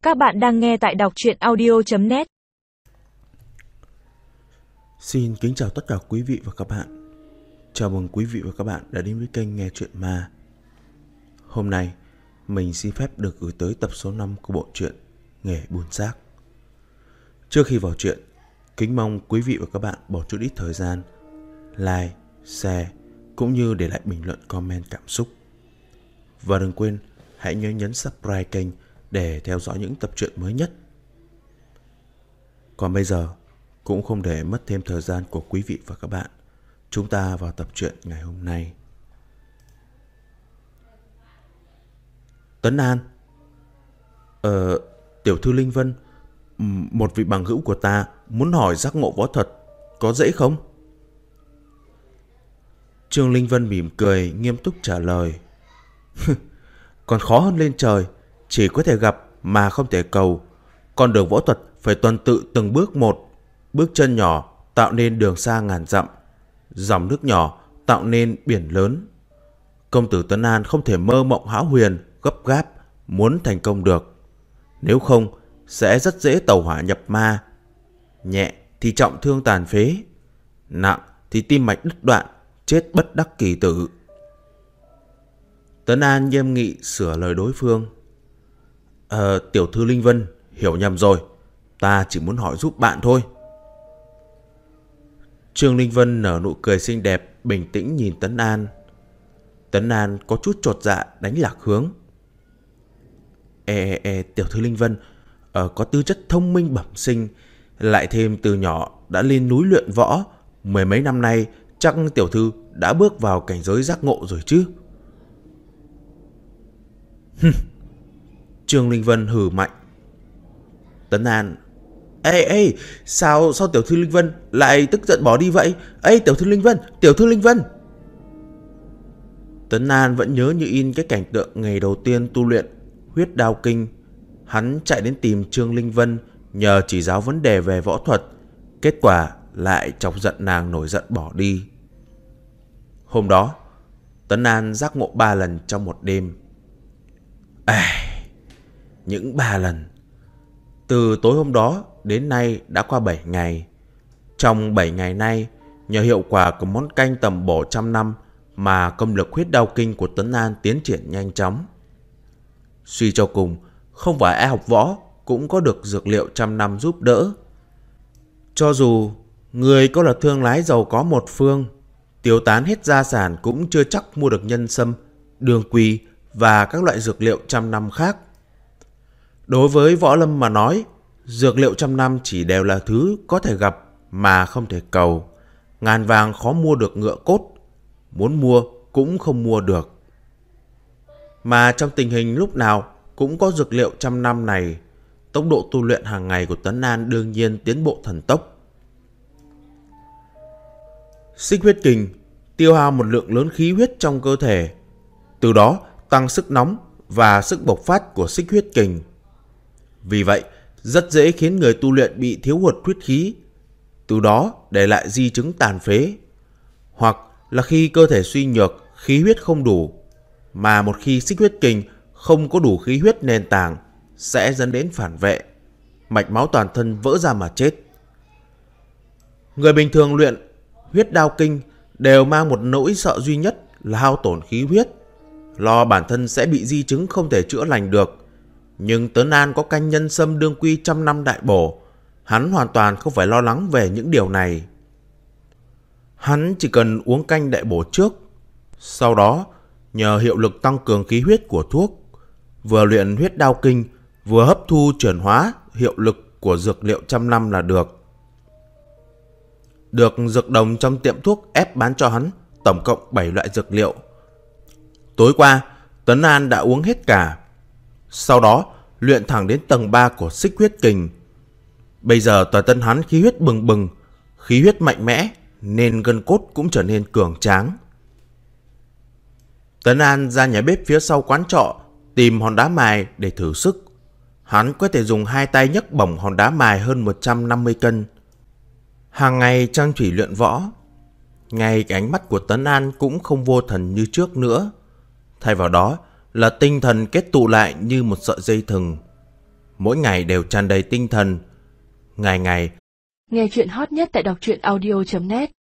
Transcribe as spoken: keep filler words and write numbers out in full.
Các bạn đang nghe tại đọc truyện audio chấm net. Xin kính chào tất cả quý vị và các bạn. Chào mừng quý vị và các bạn đã đến với kênh Nghe Chuyện Ma. Hôm nay, mình xin phép được gửi tới tập số năm của bộ truyện Nghề Buôn Xác. Trước khi vào truyện, kính mong quý vị và các bạn bỏ chút ít thời gian like, share cũng như để lại bình luận comment cảm xúc. Và đừng quên hãy nhớ nhấn subscribe kênh để theo dõi những tập truyện mới nhất. Còn bây giờ, cũng không để mất thêm thời gian của quý vị và các bạn, chúng ta vào tập truyện ngày hôm nay. Tấn An. Ờ, tiểu thư Linh Vân, một vị bằng hữu của ta muốn hỏi giác ngộ võ thuật, có dễ không? Trương Linh Vân mỉm cười, nghiêm túc trả lời. Còn khó hơn lên trời, chỉ có thể gặp mà không thể cầu. Con đường võ thuật phải tuần tự từng bước một. Bước chân nhỏ tạo nên đường xa ngàn dặm, dòng nước nhỏ tạo nên biển lớn. Công tử Tấn An không thể mơ mộng hão huyền, gấp gáp muốn thành công được. Nếu không sẽ rất dễ tẩu hỏa nhập ma. Nhẹ thì trọng thương tàn phế, nặng thì tim mạch đứt đoạn, chết bất đắc kỳ tử. Tấn An nghiêm nghị sửa lời đối phương. Ờ, tiểu thư Linh Vân hiểu nhầm rồi, ta chỉ muốn hỏi giúp bạn thôi. Trương Linh Vân nở nụ cười xinh đẹp, bình tĩnh nhìn Tấn An. Tấn An có chút chột dạ đánh lạc hướng. Ê, ê, ê tiểu thư Linh Vân, ờ, có tư chất thông minh bẩm sinh, lại thêm từ nhỏ đã lên núi luyện võ, mười mấy năm nay chắc tiểu thư đã bước vào cảnh giới giác ngộ rồi chứ. Trương Linh Vân hừ mạnh. Tấn An. Ê ê, sao sao tiểu thư Linh Vân lại tức giận bỏ đi vậy? Ê tiểu thư Linh Vân, tiểu thư Linh Vân. Tấn An vẫn nhớ như in cái cảnh tượng ngày đầu tiên tu luyện huyết đao kinh. Hắn chạy đến tìm Trương Linh Vân nhờ chỉ giáo vấn đề về võ thuật, kết quả lại chọc giận nàng nổi giận bỏ đi. Hôm đó, Tấn An giác ngộ ba lần trong một đêm. À, những ba lần. Từ tối hôm đó đến nay đã qua bảy ngày. Trong bảy ngày nay, nhờ hiệu quả của món canh tầm bổ trăm năm mà công lực huyết đao kinh của Tấn An tiến triển nhanh chóng. Suy cho cùng, không phải ai học võ cũng có được dược liệu trăm năm giúp đỡ. Cho dù người có là thương lái giàu có một phương, tiêu tán hết gia sản cũng chưa chắc mua được nhân sâm, đường quỳ và các loại dược liệu trăm năm khác. Đối với võ lâm mà nói, dược liệu trăm năm chỉ đều là thứ có thể gặp mà không thể cầu. Ngàn vàng khó mua được ngựa cốt, muốn mua cũng không mua được. Mà trong tình hình lúc nào cũng có dược liệu trăm năm này, tốc độ tu luyện hàng ngày của Tấn An đương nhiên tiến bộ thần tốc. Xích huyết kình tiêu hao một lượng lớn khí huyết trong cơ thể, từ đó tăng sức nóng và sức bộc phát của xích huyết kình. Vì vậy, rất dễ khiến người tu luyện bị thiếu hụt huyết khí, từ đó để lại di chứng tàn phế. Hoặc là khi cơ thể suy nhược, khí huyết không đủ, mà một khi xích huyết kình không có đủ khí huyết nền tảng sẽ dẫn đến phản vệ, mạch máu toàn thân vỡ ra mà chết. Người bình thường luyện huyết đao kinh đều mang một nỗi sợ duy nhất là hao tổn khí huyết, lo bản thân sẽ bị di chứng không thể chữa lành được. Nhưng Tấn An có canh nhân sâm đương quy trăm năm đại bổ, hắn hoàn toàn không phải lo lắng về những điều này. Hắn chỉ cần uống canh đại bổ trước, sau đó nhờ hiệu lực tăng cường khí huyết của thuốc, vừa luyện huyết đao kinh, vừa hấp thu chuyển hóa hiệu lực của dược liệu trăm năm là được. Được dược đồng trong tiệm thuốc ép bán cho hắn tổng cộng bảy loại dược liệu. Tối qua, Tấn An đã uống hết cả. Sau đó, luyện thẳng đến tầng ba của xích huyết kình. Bây giờ toàn thân hắn khí huyết bừng bừng, khí huyết mạnh mẽ, nên gân cốt cũng trở nên cường tráng. Tấn An ra nhà bếp phía sau quán trọ, tìm hòn đá mài để thử sức. Hắn có thể dùng hai tay nhấc bổng hòn đá mài hơn một trăm năm mươi cân. Hàng ngày trang thủy luyện võ, ngay cái ánh mắt của Tấn An cũng không vô thần như trước nữa. Thay vào đó là tinh thần kết tụ lại như một sợi dây thừng. mỗi ngày đều tràn đầy tinh thần. Ngày ngày Nghe chuyện hot nhất tại đọc truyện audio chấm net.